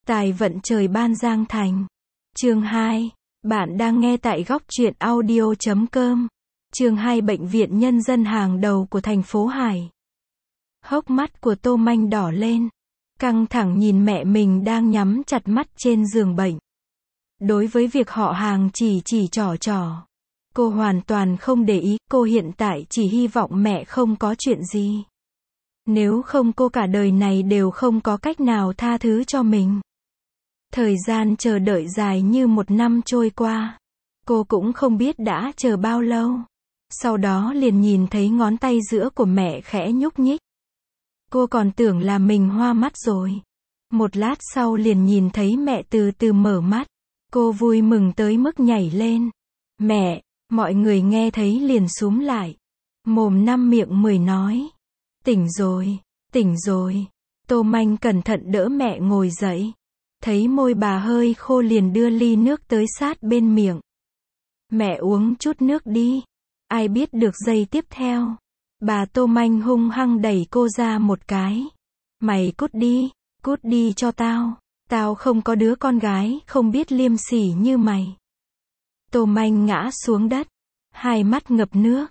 Tài vận trời ban Giang Thành. Chương 2. Bạn đang nghe tại góc truyện audio.com. Chương 2. Bệnh viện nhân dân hàng đầu của thành phố Hải. Hốc mắt của Tô Manh đỏ lên, căng thẳng nhìn mẹ mình đang nhắm chặt mắt trên giường bệnh. Đối với việc họ hàng chỉ trò, cô hoàn toàn không để ý, cô hiện tại chỉ hy vọng mẹ không có chuyện gì. Nếu không cô cả đời này đều không có cách nào tha thứ cho mình. Thời gian chờ đợi dài như 1 năm trôi qua. Cô cũng không biết đã chờ bao lâu. Sau đó liền nhìn thấy ngón tay giữa của mẹ khẽ nhúc nhích. Cô còn tưởng là mình hoa mắt rồi. Một lát sau liền nhìn thấy mẹ từ từ mở mắt. Cô vui mừng tới mức nhảy lên. Mẹ, mọi người nghe thấy liền xúm lại. Mồm năm miệng 10 nói. Tỉnh rồi, tỉnh rồi. Tô Manh cẩn thận đỡ mẹ ngồi dậy. Thấy môi bà hơi khô liền đưa ly nước tới sát bên miệng. Mẹ uống chút nước đi. Ai biết được giây tiếp theo. Bà Tô Manh hung hăng đẩy cô ra một cái. Mày cút đi cho tao. Tao không có đứa con gái không biết liêm sỉ như mày. Tô Manh ngã xuống đất. Hai mắt ngập nước.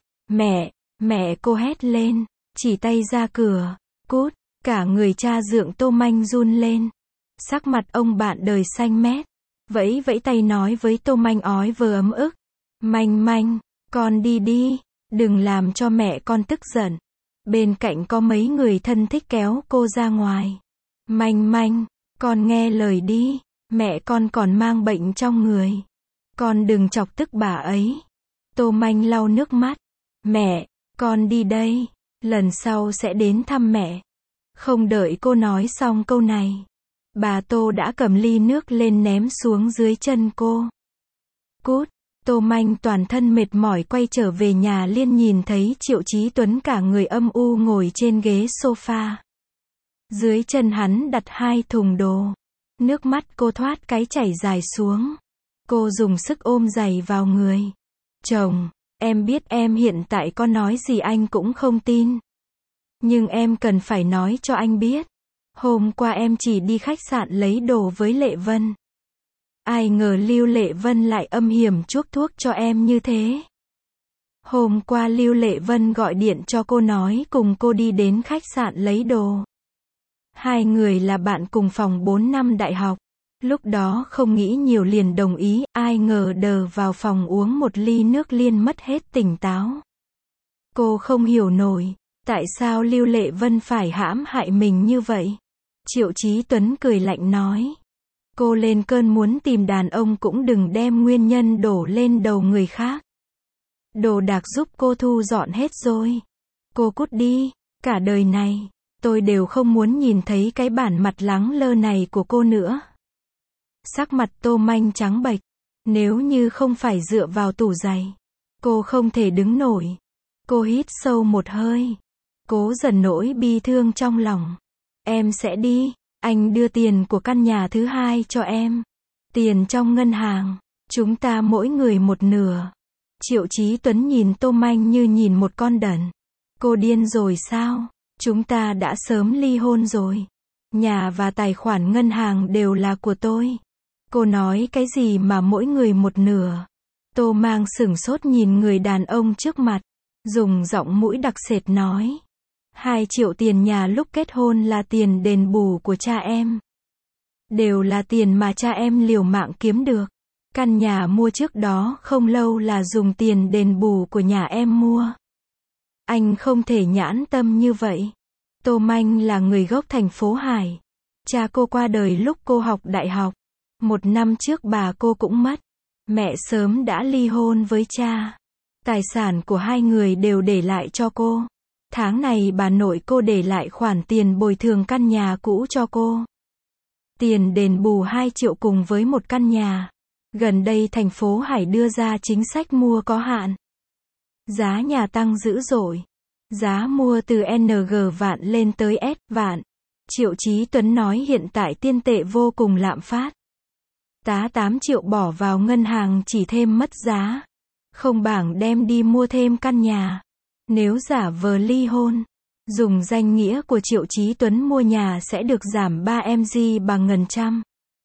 Mẹ cô hét lên. Chỉ tay ra cửa. Cút. Cả người cha dượng Tô Manh run lên. Sắc mặt ông bạn đời xanh mét. Vẫy tay nói với Tô Manh ói vờ ấm ức. Manh, con đi, đừng làm cho mẹ con tức giận. Bên cạnh có mấy người thân thích kéo cô ra ngoài. Manh, con nghe lời đi, mẹ con còn mang bệnh trong người. Con đừng chọc tức bà ấy. Tô Manh lau nước mắt. Mẹ, con đi đây, lần sau sẽ đến thăm mẹ. Không đợi cô nói xong câu này. Bà Tô đã cầm ly nước lên ném xuống dưới chân cô. Cút. Tô Manh toàn thân mệt mỏi quay trở về nhà liền nhìn thấy Triệu Chí Tuấn cả người âm u ngồi trên ghế sofa. Dưới chân hắn đặt 2 thùng đồ. Nước mắt cô thoát cái chảy dài xuống. Cô dùng sức ôm giày vào người. Chồng, em biết em hiện tại có nói gì anh cũng không tin. Nhưng em cần phải nói cho anh biết. Hôm qua em chỉ đi khách sạn lấy đồ với Lệ Vân. Ai ngờ Lưu Lệ Vân lại âm hiểm chuốc thuốc cho em như thế. Hôm qua Lưu Lệ Vân gọi điện cho cô nói cùng cô đi đến khách sạn lấy đồ. 2 người là bạn cùng phòng 4 năm đại học. Lúc đó không nghĩ nhiều liền đồng ý, ai ngờ đờ vào phòng uống một ly nước liền mất hết tỉnh táo. Cô không hiểu nổi, tại sao Lưu Lệ Vân phải hãm hại mình như vậy. Triệu Chí Tuấn cười lạnh nói. Cô lên cơn muốn tìm đàn ông cũng đừng đem nguyên nhân đổ lên đầu người khác. Đồ đạc giúp cô thu dọn hết rồi. Cô cút đi, cả đời này, tôi đều không muốn nhìn thấy cái bản mặt lẳng lơ này của cô nữa. Sắc mặt Tô Manh trắng bệch. Nếu như không phải dựa vào tủ giày, cô không thể đứng nổi. Cô hít sâu một hơi. Cố dần nỗi bi thương trong lòng. Em sẽ đi. Anh đưa tiền của căn nhà thứ 2 cho em. Tiền trong ngân hàng. Chúng ta mỗi người một nửa. Triệu Chí Tuấn nhìn Tô Manh như nhìn một con đần. Cô điên rồi sao? Chúng ta đã sớm ly hôn rồi. Nhà và tài khoản ngân hàng đều là của tôi. Cô nói cái gì mà mỗi người một nửa? Tô Mang sửng sốt nhìn người đàn ông trước mặt. Dùng giọng mũi đặc sệt nói. 2 triệu tiền nhà lúc kết hôn là tiền đền bù của cha em. Đều là tiền mà cha em liều mạng kiếm được. Căn nhà mua trước đó không lâu là dùng tiền đền bù của nhà em mua. Anh không thể nhãn tâm như vậy. Tô Manh là người gốc thành phố Hải. Cha cô qua đời lúc cô học đại học. 1 năm trước bà cô cũng mất. Mẹ sớm đã ly hôn với cha. Tài sản của 2 người đều để lại cho cô. Tháng này bà nội cô để lại khoản tiền bồi thường căn nhà cũ cho cô. Tiền đền bù 2 triệu cùng với một căn nhà. Gần đây thành phố Hải đưa ra chính sách mua có hạn. Giá nhà tăng dữ dội. Giá mua từ NG vạn lên tới S vạn. Triệu Chí Tuấn nói hiện tại tiền tệ vô cùng lạm phát. Tá 8 triệu bỏ vào ngân hàng chỉ thêm mất giá. Không bảng đem đi mua thêm căn nhà. Nếu giả vờ ly hôn, dùng danh nghĩa của Triệu Chí Tuấn mua nhà sẽ được giảm 3MG bằng ngần trăm.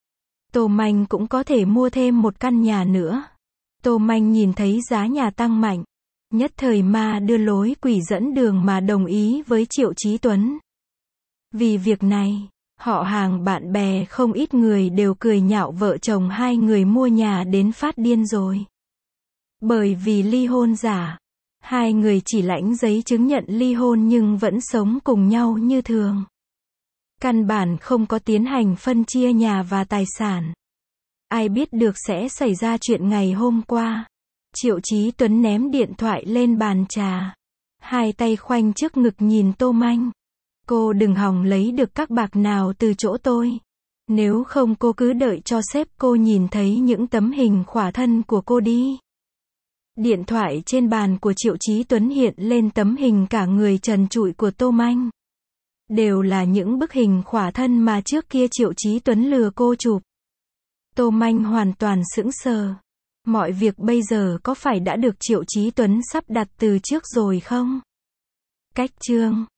Tô Manh cũng có thể mua thêm một căn nhà nữa. Tô Manh nhìn thấy giá nhà tăng mạnh, nhất thời ma đưa lối quỷ dẫn đường mà đồng ý với Triệu Chí Tuấn. Vì việc này, họ hàng bạn bè không ít người đều cười nhạo vợ chồng hai người mua nhà đến phát điên rồi. Bởi vì ly hôn giả, hai người chỉ lãnh giấy chứng nhận ly hôn nhưng vẫn sống cùng nhau như thường. Căn bản không có tiến hành phân chia nhà và tài sản. Ai biết được sẽ xảy ra chuyện ngày hôm qua. Triệu Chí Tuấn ném điện thoại lên bàn trà, hai tay khoanh trước ngực nhìn Tô Manh. Cô đừng hòng lấy được các bạc nào từ chỗ tôi. Nếu không cô cứ đợi cho sếp cô nhìn thấy những tấm hình khỏa thân của cô đi. Điện thoại trên bàn của Triệu Chí Tuấn hiện lên tấm hình cả người trần trụi của Tô Manh. Đều là những bức hình khỏa thân mà trước kia Triệu Chí Tuấn lừa cô chụp. Tô Manh hoàn toàn sững sờ. Mọi việc bây giờ có phải đã được Triệu Chí Tuấn sắp đặt từ trước rồi không? Cách chương